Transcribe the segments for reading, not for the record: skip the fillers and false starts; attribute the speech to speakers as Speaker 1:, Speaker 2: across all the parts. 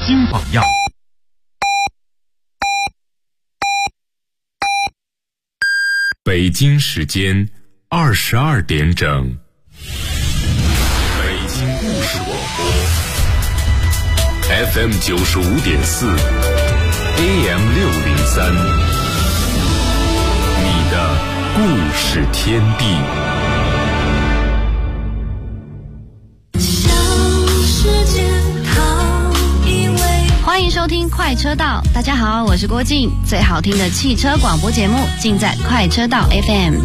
Speaker 1: 新榜样。
Speaker 2: 北京时间22点整，北京故事广播 FM 95.4 AM 603，你的故事天地。
Speaker 3: 欢迎收听快车道，大家好，我是郭靖，最好听的汽车广播节目尽在快车道 FM。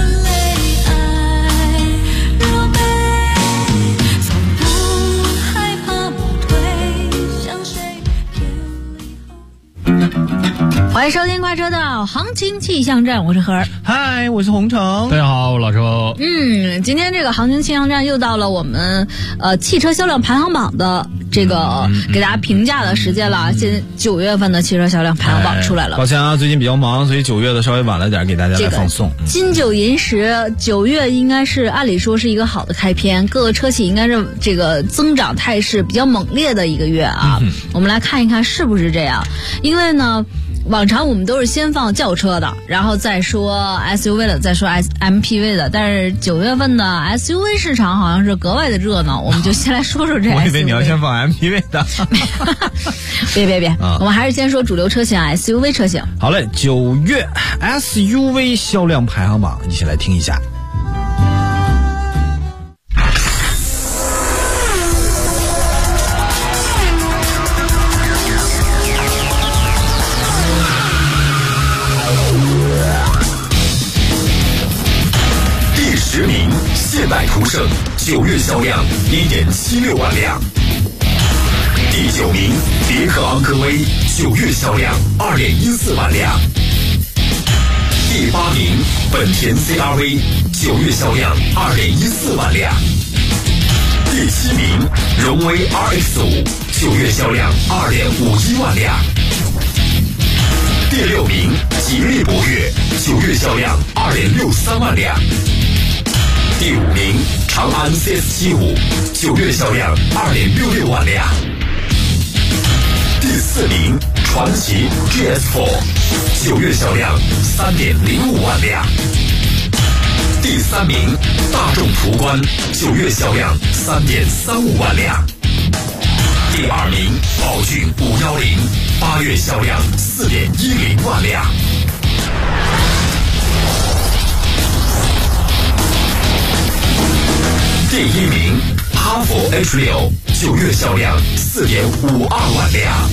Speaker 3: 欢迎收听快车道行情气象站，我是何儿。
Speaker 4: 嗨，我是洪城。
Speaker 1: 大家好，我老周。
Speaker 3: 今天这个行情气象站又到了我们汽车销量排行榜的这个给大家评价的时间了。现在9月份的汽车销量排行榜出来了。
Speaker 4: 抱歉啊，最近比较忙，所以9月的稍微晚了点，给大家来放送。
Speaker 3: 金九银十，9月应该是按理说是一个好的开篇，各个车企应该是这个增长态势比较猛烈的一个月啊。我们来看一看是不是这样，因为呢。往常我们都是先放轿车的，然后再说 SUV 的，再说 MPV 的。但是9月份的 SUV 市场好像是格外的热闹，我们就先来说说这 SUV。
Speaker 4: 我以为你要先放 MPV 的。
Speaker 3: 别，我们还是先说主流车型 SUV 车型。
Speaker 4: 好嘞，9月 SUV 销量排行榜，一起来听一下。
Speaker 2: 10名现代途胜9月销量1.76万辆。第9名别克昂科威9月销量2.14万辆。第8名本田 CR-V 9月销量2.14万辆。第7名荣威 RX5 9月销量2.51万辆。第6名吉利博越9月销量2.63万辆。第5名长安 CS75 9月销量2.66万辆。第4名传祺 GS4 9月销量3.05万辆。第3名大众途观9月销量3.35万辆。第2名宝骏510 8月销量4.10万辆。第1名哈弗 H6 9月销量4.52万辆。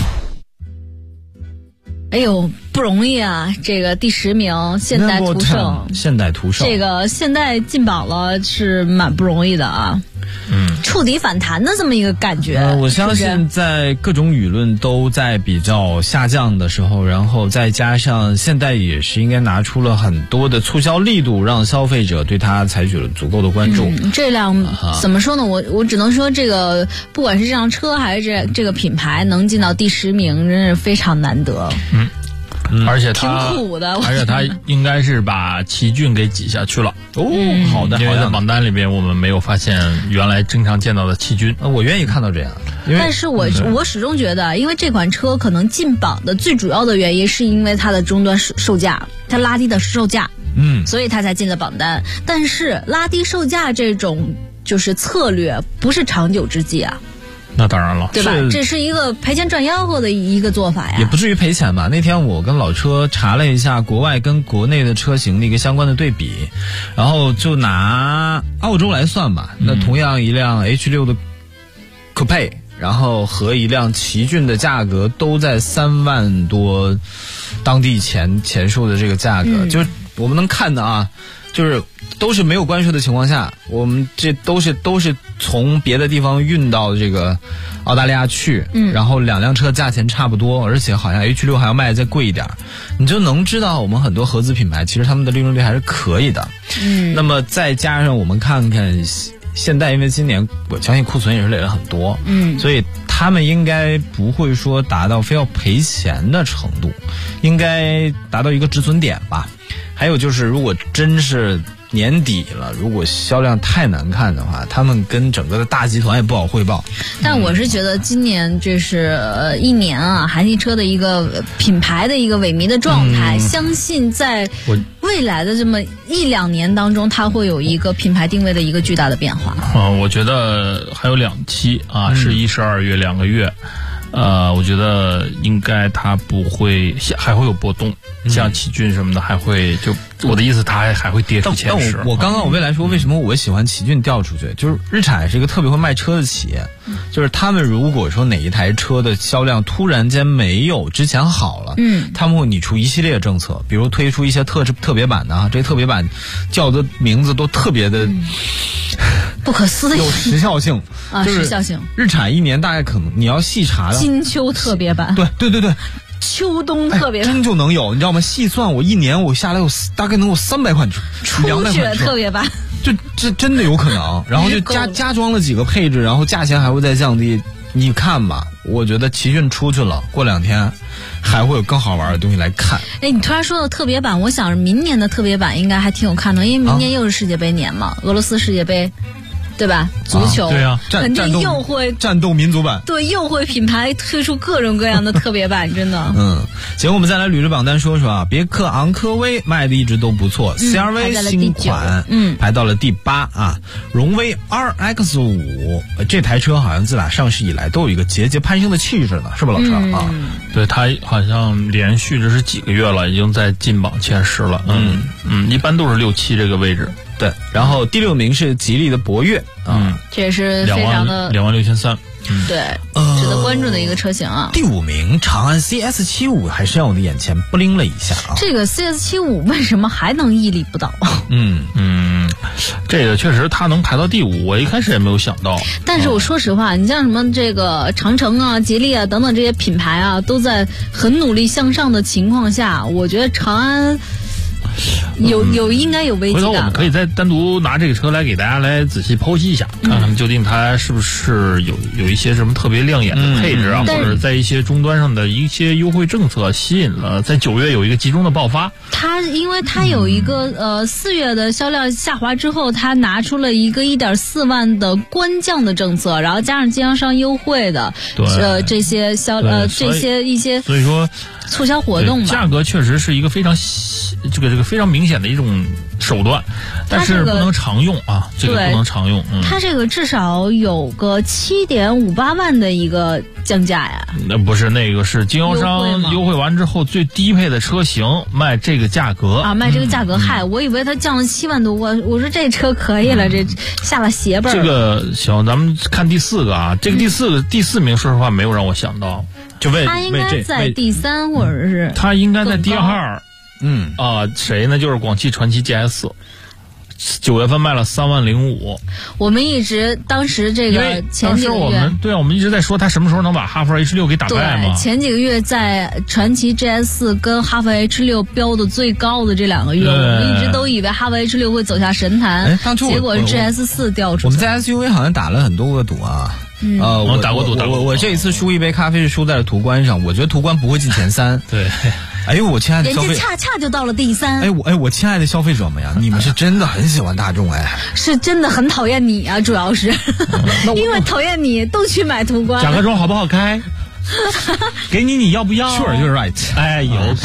Speaker 3: 哎呦，不容易啊！这个第10名现代途胜，这个现代进榜了是蛮不容易的啊。触底反弹的这么一个感觉。
Speaker 4: 我相信在各种舆论都在比较下降的时候，然后再加上现代也是应该拿出了很多的促销力度，让消费者对它采取了足够的关注。
Speaker 3: 这辆怎么说呢？我只能说这个不管是这辆车还是这个品牌能进到第10名，真是非常难得。
Speaker 1: 而且
Speaker 3: 挺苦的，
Speaker 1: 而且他应该是把奇骏给挤下去了。
Speaker 4: 好的，
Speaker 1: 因为在榜单里边我们没有发现原来经常见到的奇骏。
Speaker 4: 我愿意看到这样，
Speaker 3: 但是我始终觉得，因为这款车可能进榜的最主要的原因是因为它的终端售价，它拉低的售价，所以它才进了榜单。但是拉低售价这种就是策略不是长久之计啊。
Speaker 1: 那当然了，
Speaker 3: 对吧？这是一个赔钱赚吆喝的一个做法呀。
Speaker 4: 也不至于赔钱吧。那天我跟老车查了一下国外跟国内的车型的一个相关的对比，然后就拿澳洲来算吧。那同样一辆 H6 的 Coupe， 然后和一辆奇骏的价格都在3万多当地钱数的这个价格，就是我们能看的啊，就是都是没有关税的情况下，我们这都是从别的地方运到这个澳大利亚去，然后2辆车价钱差不多，而且好像 H6 还要卖再贵一点，你就能知道我们很多合资品牌其实他们的利润率还是可以的。那么再加上我们看看现代，因为今年我相信库存也是累了很多，所以他们应该不会说达到非要赔钱的程度，应该达到一个止损点吧。还有就是如果真是年底了，如果销量太难看的话，他们跟整个的大集团也不好汇报。
Speaker 3: 但我是觉得今年这是一年啊，韩系车的一个品牌的一个萎靡的状态。相信在未来的这么1-2年当中，它会有一个品牌定位的一个巨大的变化。
Speaker 1: 我觉得还有2期啊，是1、12月2个月。我觉得应该它不会，还会有波动，像奇骏什么的还会，就我的意思，它还会跌出前10。
Speaker 4: 我刚刚我未来说为什么我喜欢奇骏掉出去，就是日产是一个特别会卖车的企业，就是他们如果说哪一台车的销量突然间没有之前好了，他们会拟出一系列政策，比如推出一些特别版的啊，这些特别版叫的名字都特别的。
Speaker 3: 不可思议，
Speaker 4: 有时效性
Speaker 3: 啊，时效性。
Speaker 4: 日产一年大概可能你要细查的，
Speaker 3: 金秋特别版，
Speaker 4: 对，
Speaker 3: 秋冬特别版，
Speaker 4: 真就能有，你知道吗？细算我一年我下来大概能有300款车，
Speaker 3: 初雪特别版，
Speaker 4: 就这真的有可能。然后就加装了几个配置，然后价钱还会再降低。你看吧，我觉得奇骏出去了，过2天还会有更好玩的东西来看。
Speaker 3: 你突然说到特别版，我想明年的特别版应该还挺有看头，因为明年又是世界杯年嘛，俄罗斯世界杯。对吧？足球，
Speaker 1: 对啊，
Speaker 3: 肯定又会
Speaker 4: 战斗民族版，
Speaker 3: 对，又会品牌推出各种各样的特别版，真的。
Speaker 4: 行，我们再来捋着榜单说说啊。别克昂科威卖的一直都不错，CR-V 新款，排到了第8啊。荣威 RX5 这台车好像自打上市以来都有一个节节攀升的气质呢，是吧，老师啊？
Speaker 1: 对，它好像连续这是几个月了，已经在进榜前10了。一般都是6、7这个位置。
Speaker 4: 对，然后第6名是吉利的博越，
Speaker 3: 这也是非常的
Speaker 1: 26300，
Speaker 3: 对，值得关注的一个车型啊。
Speaker 4: 第5名长安 CS75还是让我的眼前不灵了一下啊。
Speaker 3: 这个 CS75 为什么还能屹立不倒？
Speaker 1: 这个确实它能排到第5，我一开始也没有想到。
Speaker 3: 但是我说实话，你像什么这个长城啊、吉利啊等等这些品牌啊，都在很努力向上的情况下，我觉得长安。应该有危机感。
Speaker 1: 回头我们可以再单独拿这个车来给大家来仔细剖析一下，看看究竟它是不是有一些什么特别亮眼的配置啊，或者在一些终端上的一些优惠政策吸引了，在9月有一个集中的爆发。
Speaker 3: 因为它有一个4月的销量下滑之后，它拿出了一个1.4万的官降的政策，然后加上经销商优惠的这些一些，
Speaker 1: 所以说
Speaker 3: 促销活动吧，
Speaker 1: 价格确实是一个非常这个非常明显的一种手段，但是不能常用啊，这个不能常用。
Speaker 3: 它这个至少有个7.58万的一个降价呀。
Speaker 1: 那不是，那个是经销商优惠完之后最低配的车型卖这个价格
Speaker 3: 啊，卖这个价格。嗨，我以为它降了7万多，我说这车可以了，这下了血本。
Speaker 1: 这个行，咱们看第4个啊，这个第4名，说实话没有让我想到，就
Speaker 3: 他应该在第3或者是
Speaker 1: 他应该在第2。谁呢？就是广汽传祺 GS， 9月份卖了30500。
Speaker 3: 我们一直当时这个前几个月，
Speaker 1: 我们一直在说他什么时候能把哈弗 H6 给打败嘛。
Speaker 3: 前几个月在传祺 GS 跟哈弗 H6 标的最高的这2个月，我们一直都以为哈弗 H6 会走下神坛，结果是 GS4 掉出去。
Speaker 4: 我们在 SUV 好像打了很多个赌啊。
Speaker 1: 我打过赌。
Speaker 4: 我这一次输一杯咖啡是输在了途观上，我觉得途观不会进前3。
Speaker 1: 对。
Speaker 4: 哎呦，我亲爱的消费，
Speaker 3: 人家恰就到了第3。
Speaker 4: 我亲爱的消费者们呀，你们是真的很喜欢大众
Speaker 3: 是真的很讨厌你啊，主要是因为讨厌你都去买途观。
Speaker 1: 甲壳虫好不好开？给你要不要
Speaker 4: ？Sure, you're right.
Speaker 1: 哎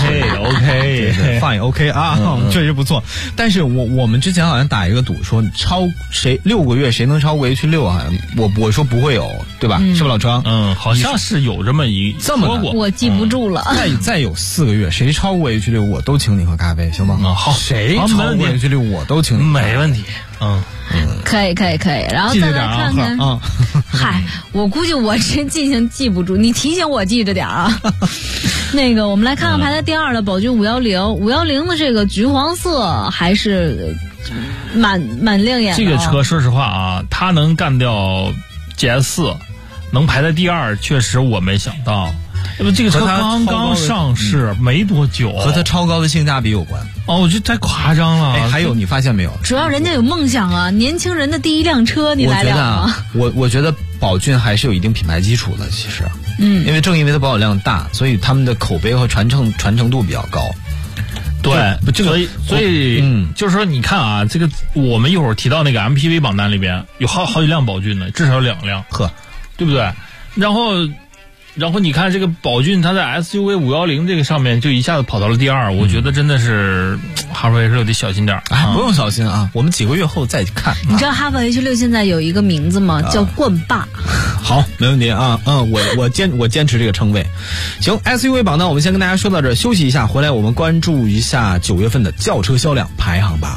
Speaker 1: ，OK,
Speaker 4: fine, OK 啊，确实不错。但是我们之前好像打一个赌，说6个月谁能超过 H6 啊？我说不会有，对吧？是不是老张？
Speaker 1: 好像是有这么说过，
Speaker 3: 我记不住了。
Speaker 4: 再有4个月，谁超过 H6，我都请你喝咖啡，行吗？
Speaker 1: 好，
Speaker 4: 谁超过 H6，我都请你。
Speaker 1: 没问题。
Speaker 3: 可以，然后再来看看。嗨，我估计我这记性记不住，你提醒我记着点啊。那个，我们来看看排在第2的宝骏510的这个橘黄色还是蛮亮眼的。
Speaker 1: 这个车说实话啊，它能干掉 GS4，能排在第2，确实我没想到。这个车刚刚上市没多久，
Speaker 4: 和它超高的性价比有关。
Speaker 1: 我觉得太夸张了。
Speaker 4: 还有你发现没有？
Speaker 3: 主要人家有梦想啊，年轻人的第一辆车，你来了吗？
Speaker 4: 我觉得宝骏还是有一定品牌基础的，其实，因为它保有量大，所以他们的口碑和传承度比较高。
Speaker 1: 对，
Speaker 4: 这个
Speaker 1: 所以就是说，你看啊，这个我们一会儿提到那个 MPV 榜单里边有好几辆宝骏呢，至少有2辆，对不对？然后你看这个宝骏，它在 SUV 510这个上面就一下子跑到了第2，我觉得真的是哈弗 H6得小心点
Speaker 4: 不用小心啊，我们几个月后再看。
Speaker 3: 你知道哈弗 H6 现在有一个名字吗？叫冠霸。
Speaker 4: 好，没问题啊，我坚持这个称谓。行 ，SUV 榜单我们先跟大家说到这儿，休息一下，回来我们关注一下9月份的轿车销量排行榜。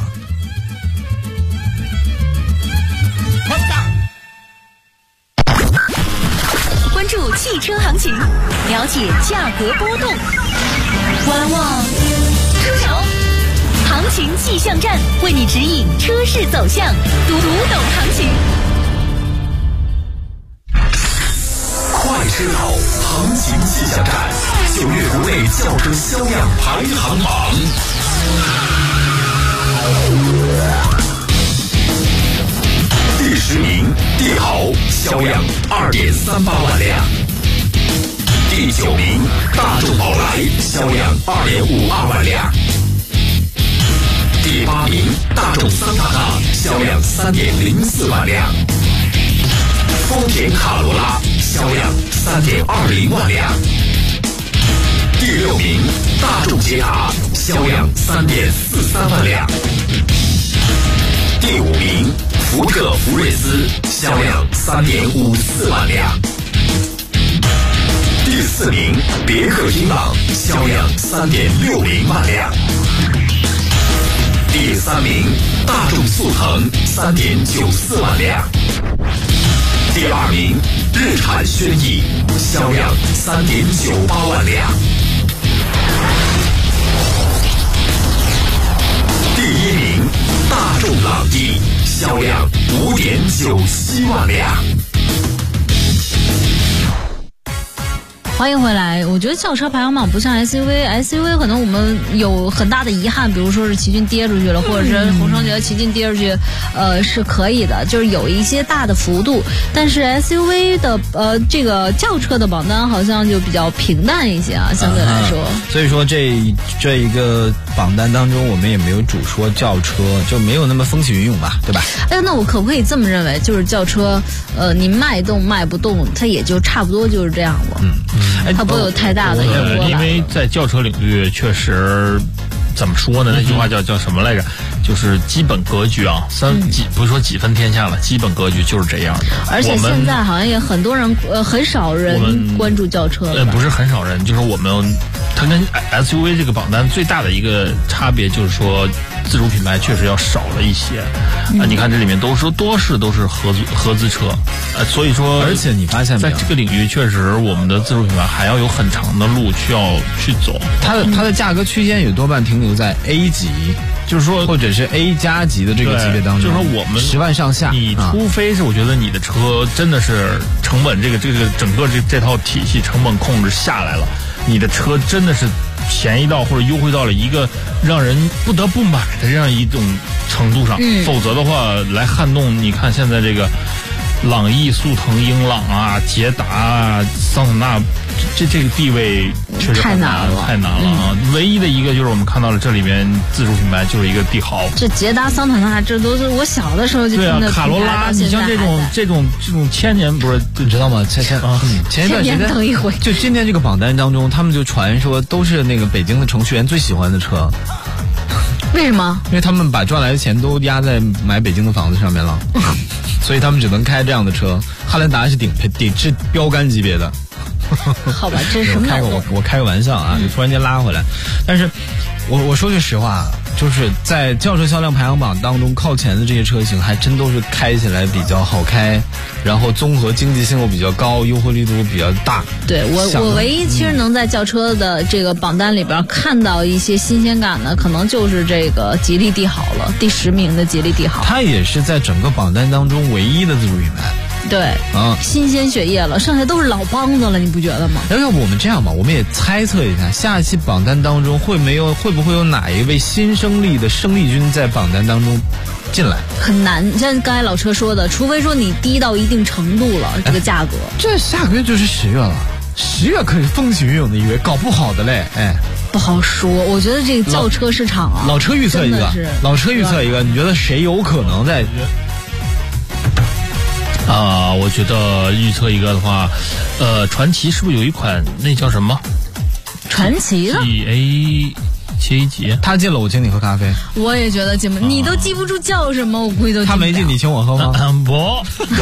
Speaker 5: 关注汽车行情，了解价格波动，观望出手，行情气象站为你指引车市走向，读懂行情。
Speaker 2: 快车道行情气象站，9月国内轿车销量排行榜。第10名，帝豪销量2.38万辆。第9名，大众宝来销量2.52万辆。第8名，大众桑塔纳销量3.04万辆。丰田卡罗拉销量3.20万辆。第6名，大众捷达销量3.43万辆。第5名，福特福睿斯销量3.54万辆。第4名，别克英朗销量3.60万辆。第3名，大众速腾3.94万辆。第2名，日产轩逸销量3.98万辆。第1名，大众朗逸销量5.97万辆。
Speaker 3: 欢迎回来。我觉得轿车排行榜不像 SUV 可能我们有很大的遗憾，比如说是奇骏跌出去了，或者是红双捷奇骏跌出去，是可以的，就是有一些大的幅度。但是 SUV 的这个轿车的榜单好像就比较平淡一些啊，相对来说。
Speaker 4: 所以说这一个榜单当中，我们也没有主说轿车，就没有那么风起云涌吧，对吧？
Speaker 3: 哎，那我可不可以这么认为，就是轿车，你卖动卖不动，它也就差不多就是这样了。它不会有太大的一个波澜。
Speaker 1: 因为在轿车领域确实怎么说呢？那句话叫什么来着？就是基本格局啊，不是说几分天下了，基本格局就是这样的。
Speaker 3: 而且现在好像也很多人，很少人关注轿车了。
Speaker 1: 不是很少人，就是它跟 SUV 这个榜单最大的一个差别就是说，自主品牌确实要少了一些。你看这里面多是合资车，所以说，
Speaker 4: 而且你发现没有，
Speaker 1: 在这个领域确实我们的自主品牌还要有很长的路需要去走。
Speaker 4: 它的价格区间也多半停留在 A 级。就是说，或者是 A 加级的这个级别当中，
Speaker 1: 就是说我们
Speaker 4: 10万上下，
Speaker 1: 你除非是我觉得你的车真的是成本这个整个这套体系成本控制下来了，你的车真的是便宜到或者优惠到了一个让人不得不买的这样一种程度上，否则的话来撼动，你看现在这个朗逸、速腾、英朗啊、捷达啊、桑塔纳，这个地位确实
Speaker 3: 太难了
Speaker 1: 啊！唯一的一个就是我们看到了这里面自主品牌就是一个帝豪，
Speaker 3: 这捷达、桑塔纳这都是我小的时候就听的。
Speaker 1: 卡罗拉，你像这种千年不是
Speaker 4: 你知道吗？前一段时间
Speaker 3: 等一回，
Speaker 4: 就今天这个榜单当中，他们就传说都是那个北京的程序员最喜欢的车。
Speaker 3: 为什么？
Speaker 4: 因为他们把赚来的钱都压在买北京的房子上面了，所以他们只能开这样的车。汉兰达是是标杆级别的。
Speaker 3: 好吧，这是什么？
Speaker 4: 我开个玩笑啊，就突然间拉回来。但是我说句实话，就是在轿车销量排行榜当中靠前的这些车型，还真都是开起来比较好开，然后综合经济性又比较高，优惠力度比较大。
Speaker 3: 对，我唯一其实能在轿车的这个榜单里边看到一些新鲜感的，可能就是这个吉利帝豪了，第10名的吉利帝豪。
Speaker 4: 它也是在整个榜单当中唯一的自主品牌。
Speaker 3: 对，新鲜血液了，剩下都是老帮子了，你不觉得吗？
Speaker 4: 要不我们这样吧，我们也猜测一下，下一期榜单当中会不会有哪一位新生力的生力军在榜单当中进来？
Speaker 3: 很难，像刚才老车说的，除非说你低到一定程度了，这个价格。
Speaker 4: 这下个月就是10月了，10月可是风起云涌的1月，搞不好的嘞，哎。
Speaker 3: 不好说，我觉得这个轿车市场啊，
Speaker 4: 老车预测一个，你觉得谁有可能在？
Speaker 1: 我觉得预测一个的话，传祺是不是有一款那叫什么？
Speaker 3: 传祺的
Speaker 1: GA7级，
Speaker 4: 他进了我请你喝咖啡，
Speaker 3: 我也觉得进不，你都记不住叫什么，我估计都
Speaker 4: 他没进，你请我喝吗？
Speaker 1: 不，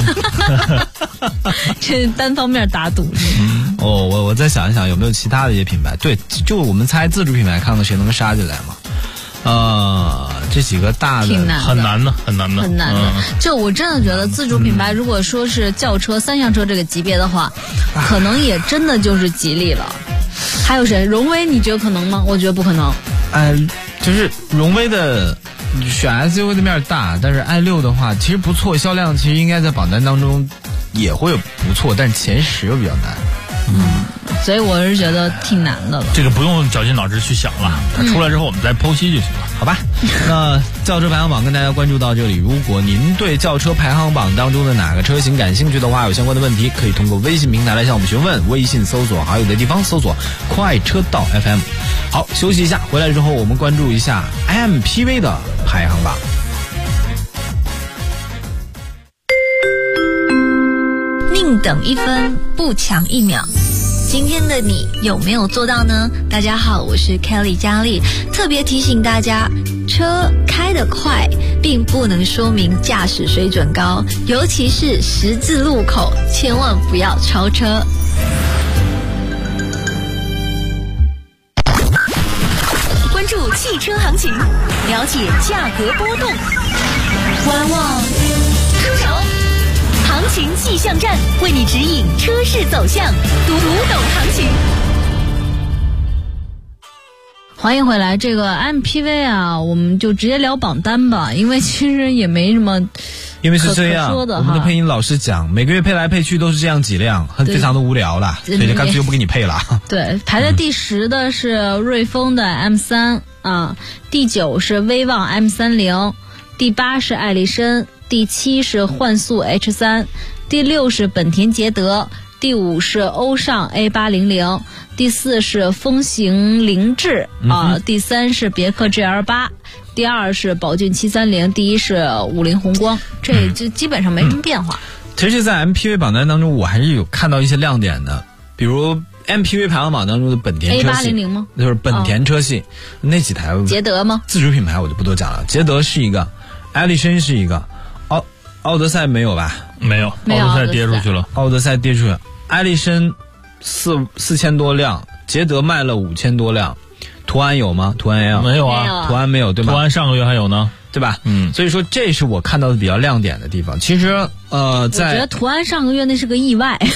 Speaker 3: 这单方面打赌。
Speaker 4: 我再想一想有没有其他的一些品牌，对，就我们猜自主品牌，看看谁能杀进来嘛。这几个大的
Speaker 3: 挺难的，
Speaker 1: 很难的。
Speaker 3: 就我真的觉得自主品牌，如果说是轿车、三厢车这个级别的话，可能也真的就是吉利了。还有谁？荣威，你觉得可能吗？我觉得不可能。
Speaker 4: 就是荣威的选 SUV 的面大，但是 i6 的话其实不错，销量其实应该在榜单当中也会有不错，但是前10又比较难。
Speaker 3: 所以我是觉得挺难的了。
Speaker 1: 这个不用绞尽脑汁去想了，它出来之后我们再剖析就行了，
Speaker 4: 好吧？那轿车排行榜跟大家关注到这里，如果您对轿车排行榜当中的哪个车型感兴趣的话，有相关的问题可以通过微信平台来向我们询问，微信搜索好友的地方搜索快车道 FM。 好，休息一下，回来之后我们关注一下 MPV 的排行榜。
Speaker 5: 宁等一分，不抢一秒。今天的你有没有做到呢？大家好，我是 Kelly 佳丽，特别提醒大家，车开得快并不能说明驾驶水准高，尤其是十字路口，千万不要超车。关注汽车行情，了解价格波动，观望出手。行情气象站为你指引车市走向，读懂行情。
Speaker 3: 欢迎回来，这个 MPV 啊，我们就直接聊榜单吧，因为其实也没什么。
Speaker 4: 因为是这样，我们的配音老师讲，每个月配来配去都是这样几辆，非常的无聊了，所以就干脆就不给你配了。
Speaker 3: 对，排在第10的是瑞风的 M3 啊，第9是威旺 M30，第8是艾力绅，第7是幻速 H3，第6是本田捷德，第5是欧尚 A800，第4是风行凌志第3是别克 GL8，第2是宝骏730，第1是50宏光，这就基本上没什么变化。
Speaker 4: 其实在 MPV 榜单当中我还是有看到一些亮点的，比如 MPV 排行榜当中的本田车系
Speaker 3: A800 吗？
Speaker 4: 就是本田车系那几台
Speaker 3: 捷德吗？
Speaker 4: 自主品牌我就不多讲了，捷德是一个，艾力绅是一个，奥德赛没有吧？
Speaker 1: 没有，奥德赛跌出去了。
Speaker 4: 奥德赛跌出去了，艾力绅4000多辆，捷德卖了5000多辆，途安有吗？途安 L
Speaker 1: 没有啊，
Speaker 4: 途安没有对吧？
Speaker 1: 途安上个月还有呢，
Speaker 4: 对吧？所以说这是我看到的比较亮点的地方。其实
Speaker 3: 我觉得途安上个月那是个意外。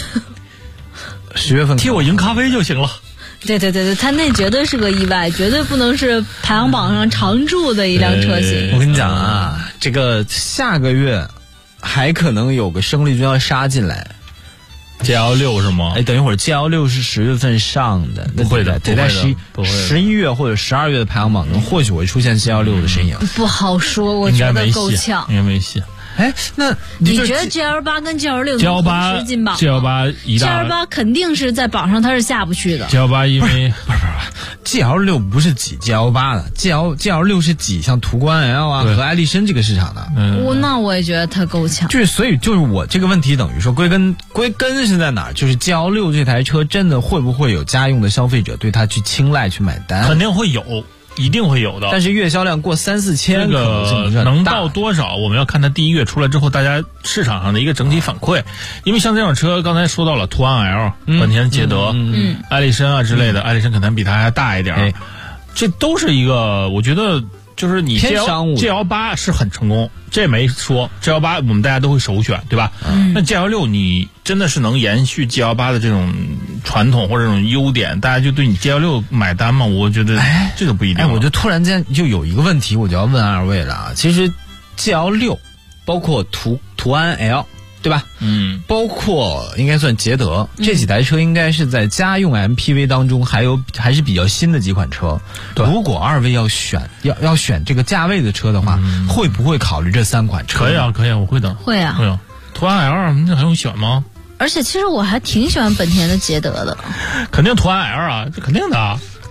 Speaker 4: 10月份
Speaker 1: 替我赢咖啡就行了。
Speaker 3: 对，他那绝对是个意外，绝对不能是排行榜上常驻的一辆车型。
Speaker 4: 我跟你讲啊，这个下个月还可能有个生力军要杀进来。
Speaker 1: GL6 是吗？
Speaker 4: 等一会儿 GL6 是10月份上的，
Speaker 1: 不会的，
Speaker 4: 得在11月或者12月的排行榜中，或许会出现 GL6 的身影。
Speaker 3: 不好说，我觉得够呛，
Speaker 1: 应该没戏。
Speaker 4: 那
Speaker 3: 你觉得 GL8 跟 GL6 能同时进榜吗？
Speaker 1: GL8
Speaker 3: 肯定是在榜上它是下不去的。
Speaker 1: GL8 因为
Speaker 4: 不是 GL6 不是挤 GL8 的 ，GL6 是挤像途观 L 啊和艾力绅这个市场的。
Speaker 3: 那我也觉得它够呛。
Speaker 4: 所以我这个问题等于说归根是在哪儿？就是 GL6 这台车真的会不会有家用的消费者对它去青睐去买单？
Speaker 1: 肯定会有。一定会有的，
Speaker 4: 但是月销量过3-4千，
Speaker 1: 这个能到多少？我们要看它第一月出来之后，大家市场上的一个整体反馈。因为像这种车，刚才说到了途安 L、本田捷德、艾力绅啊之类的，艾力绅可能比它还大一点，这都是一个，我觉得就是你 GL8 是很成功，这没说 GL8 我们大家都会首选，对吧？那 GL6 你真的是能延续 GL8 的这种传统或者这种优点，大家就对你 GL6 买单吗？我觉得这个不一定。
Speaker 4: 我就突然间就有一个问题，我就要问二位了啊。其实 GL6 包括途安 L， 对吧？包括应该算捷德，这几台车应该是在家用 MPV 当中还是比较新的几款车。如果二位要选这个价位的车的话，会不会考虑这3款车？
Speaker 1: 可以啊，我会的。
Speaker 3: 会啊。
Speaker 1: 途安 L 那还用选吗？
Speaker 3: 而且其实我还挺喜欢本田的捷德的。
Speaker 1: 肯定途安 L 啊，这肯定的啊。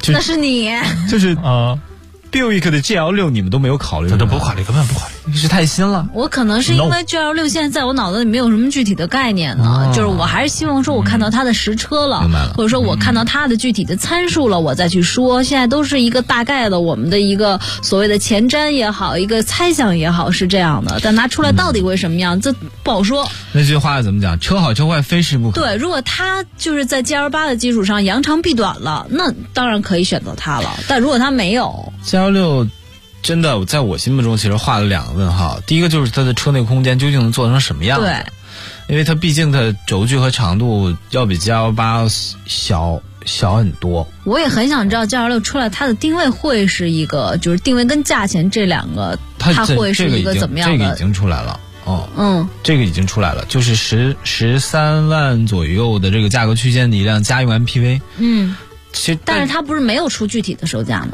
Speaker 3: 那是你。
Speaker 4: 就是
Speaker 1: 啊，
Speaker 4: Buick 的 GL6 你们都没有考虑，
Speaker 1: 这都不考虑，根本不考虑。
Speaker 4: 是太新了。
Speaker 3: 我可能是因为 GL6 现在在我脑子里没有什么具体的概念呢，就是我还是希望说我看到它的实车了，
Speaker 4: 明白了
Speaker 3: 或者说我看到它的具体的参数了，我再去说。现在都是一个大概的，我们的一个所谓的前瞻也好，一个猜想也好，是这样的。但拿出来到底会什么样，这不好说。
Speaker 4: 那句话怎么讲？车好车坏非试不可。
Speaker 3: 对，如果它就是在 GL8 的基础上扬长避短了，那当然可以选择它了。但如果它没有
Speaker 4: GL6。真的，在我心目中其实画了2个问号。第一个就是它的车内空间究竟能做成什么样？
Speaker 3: 对，
Speaker 4: 因为它毕竟它轴距和长度要比 GL8 小很多。
Speaker 3: 我也很想知道 GL6 出来它的定位会是一个，就是定位跟价钱这两个，它会是一个怎么样的？
Speaker 4: 这个已经出来了。这个已经出来了，就是13万左右的这个价格区间的一辆家用 MPV。其实
Speaker 3: 但是它不是没有出具体的售价吗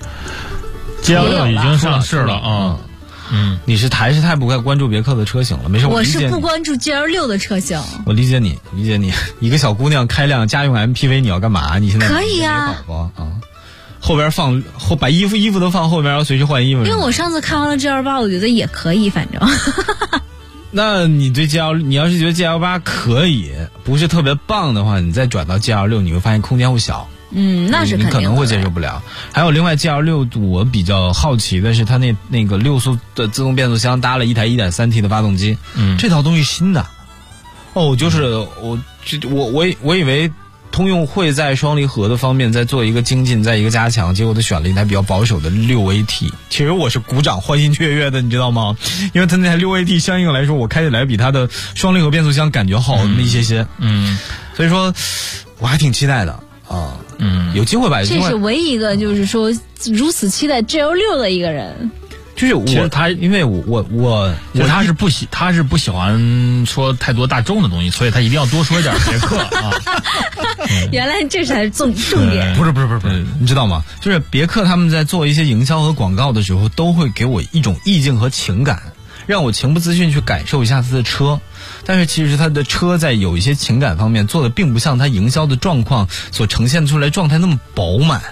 Speaker 1: ？GL6 已经上市了啊。
Speaker 4: 你是还是太不该关注别克的车型了。没事，
Speaker 3: 我是不关注 GL6 的车型。
Speaker 4: 我理解你。一个小姑娘开辆家用 MPV， 你要干嘛？你现在
Speaker 3: 可以啊。
Speaker 4: 后边把衣服都放后边，要随时换衣服。
Speaker 3: 因为我上次看完了 GL8， 我觉得也可以，反正。
Speaker 4: 那你对 你要是觉得 GL8 可以，不是特别棒的话，你再转到 GL6， 你会发现空间会小。
Speaker 3: 那是肯定的，
Speaker 4: 你可能会接受不了。还有另外 GL6， 我比较好奇的是它那个6速的自动变速箱搭了一台 1.3T 的发动机。这套东西新的。就是我以为通用会在双离合的方面再做一个精进，再一个加强，结果他选了一台比较保守的6AT。其实我是鼓掌欢欣雀跃的，你知道吗？因为他那台6AT相应来说，我开起来比它的双离合变速箱感觉好那么一些些。所以说我还挺期待的。有机会吧？
Speaker 3: 这是唯一一个就是说如此期待 GL6 的一个人。
Speaker 4: 就是我，
Speaker 1: 其实他
Speaker 4: 因为我
Speaker 1: 他是不喜欢说太多大众的东西，所以他一定要多说一点别克啊。
Speaker 3: 原来这才是重点。
Speaker 4: 不是，你知道吗？就是别克他们在做一些营销和广告的时候，都会给我一种意境和情感，让我情不自禁去感受一下他的车。但是其实他的车在有一些情感方面做的并不像他营销的状况所呈现出来状态那么饱满。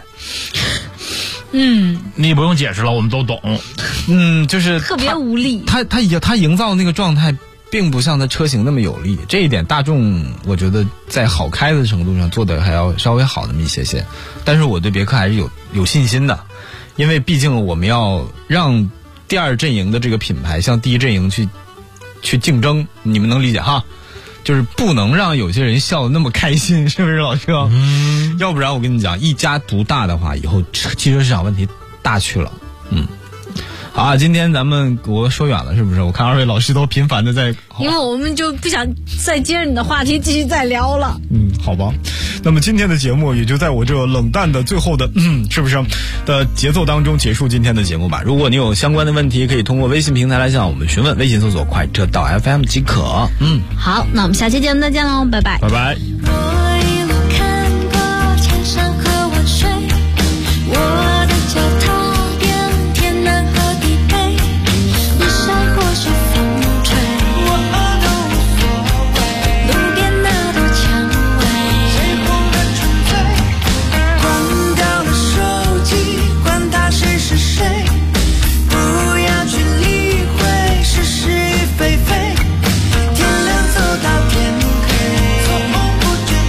Speaker 1: 你不用解释了，我们都懂。
Speaker 4: 就是
Speaker 3: 特别无力。
Speaker 4: 他营造的那个状态并不像他车型那么有力，这一点大众我觉得在好开的程度上做的还要稍微好那么一些些。但是我对别克还是有信心的，因为毕竟我们要让第二阵营的这个品牌向第一阵营去竞争，你们能理解哈？就是不能让有些人笑得那么开心，是不是老车？要不然我跟你讲，一家独大的话，以后汽车市场问题大去了。好啊，今天我说远了是不是？我看2位老师都频繁的在，
Speaker 3: 因为我们就不想再接着你的话题继续再聊了。
Speaker 4: 好吧。那么今天的节目也就在我这冷淡的最后的是不是的节奏当中结束今天的节目吧。如果你有相关的问题，可以通过微信平台来向我们询问，微信搜索快车道 FM 即可。
Speaker 3: 好，那我们下期节目再见喽，拜拜。
Speaker 1: 拜拜。
Speaker 5: 我一路看过千山和万水，我的脚踏遍天南和地北，日晒或是风吹，我都无所谓。路边那朵蔷薇，谁红了纯粹，关掉了手机，管他谁是谁，不要去理会是是与非非，天亮走到天黑，从不觉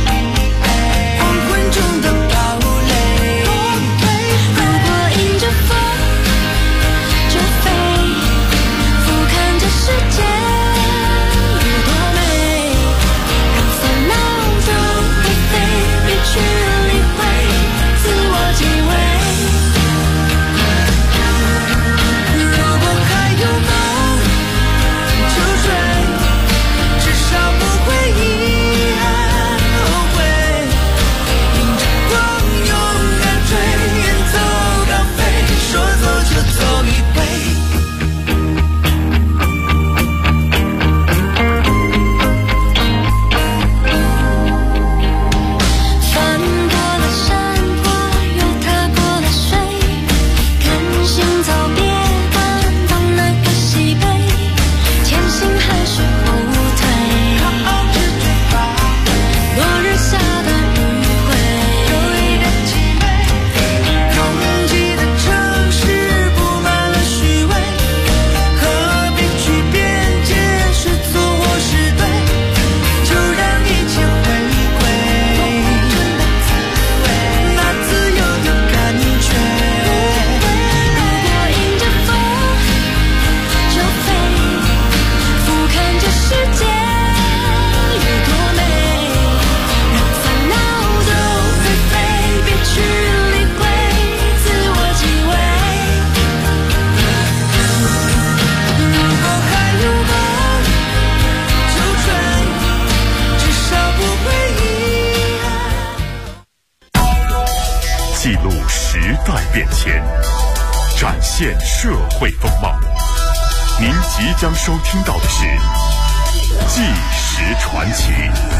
Speaker 2: 记录时代变迁，展现社会风貌。您即将收听到的是《纪实传奇》。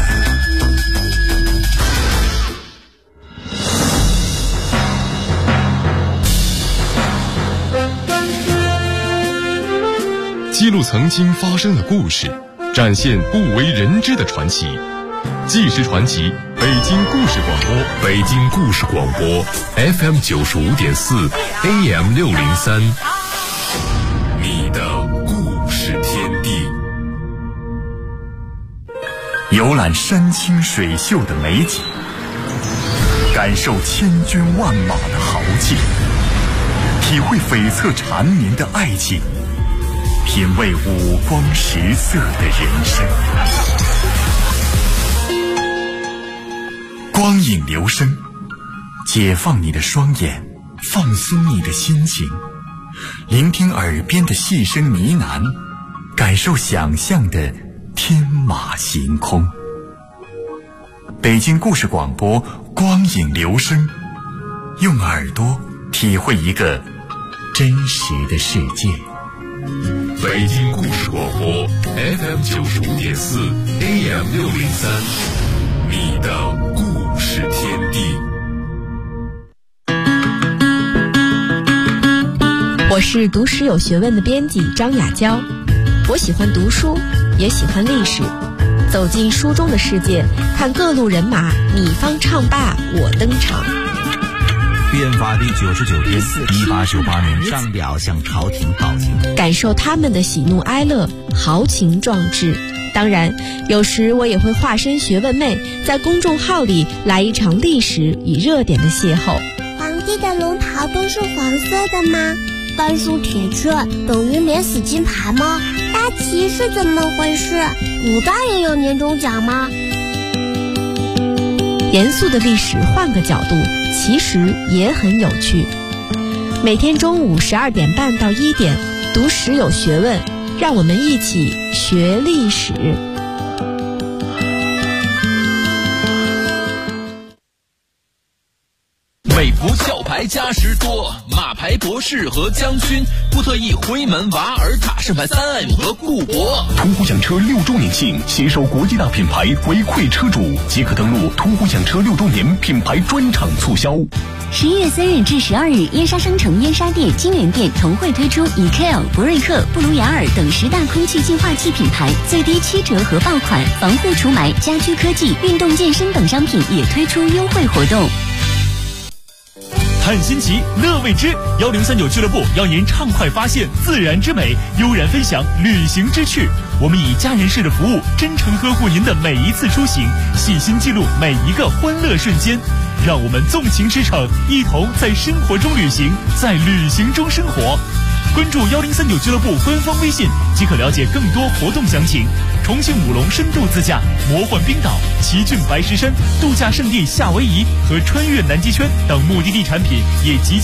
Speaker 2: 记录曾经发生的故事，展现不为人知的传奇。纪实传奇，北京故事广播，北京故事广播 FM 95.4 AM 603，你的故事天地。游览山清水秀的美景，感受千军万马的豪气，体会悱恻缠绵的爱情，品味五光十色的人生。光影留声，解放你的双眼，放松你的心情，聆听耳边的细声呢喃，感受想象的天马行空。北京故事广播，光影留声，用耳朵体会一个真实的世界。北京故事广播 FM 95.4 AM 603，你的故事天地。
Speaker 6: 我是读史有学问的编辑张雅娇，我喜欢读书，也喜欢历史。走进书中的世界，看各路人马，你方唱罢我登场。
Speaker 7: 变法第99天，1898年上表向朝廷报警，
Speaker 6: 感受他们的喜怒哀乐，豪情壮志。当然，有时我也会化身学问妹，在公众号里来一场历史与热点的邂逅。
Speaker 8: 皇帝的龙袍都是黄色的吗？甘肃铁券等于免死金牌吗？大旗是怎么回事？古代也有年终奖吗？
Speaker 6: 严肃的历史换个角度，其实也很有趣。每天中午12点半到1点，读史有学问，让我们一起学历史。
Speaker 9: 美孚壳牌加时多，马牌博士和将军，布特意辉门瓦尔塔盛牌3M 和固铂。
Speaker 2: 途虎养车6周年庆，携手国际大品牌回馈车主，即可登录途虎养车6周年品牌专场促销。
Speaker 5: 11月3日至12日，燕莎商城、燕莎店、金源店同会推出以 K.L、博瑞克、布鲁雅尔等10大空气净化器品牌最低7折核爆款，防护除霾、家居科技、运动健身等商品也推出优惠活动。
Speaker 10: 看新奇，乐未知，1039俱乐部邀您畅快发现自然之美，悠然分享旅行之趣。我们以家人式的服务，真诚呵护您的每一次出行，细心记录每一个欢乐瞬间。让我们纵情驰骋，一同在生活中旅行，在旅行中生活。关注1039俱乐部官方微信，即可了解更多活动详情。重庆武隆深度自驾、魔幻冰岛、奇骏白石山、度假胜地夏威夷和穿越南极圈等目的地产品也即将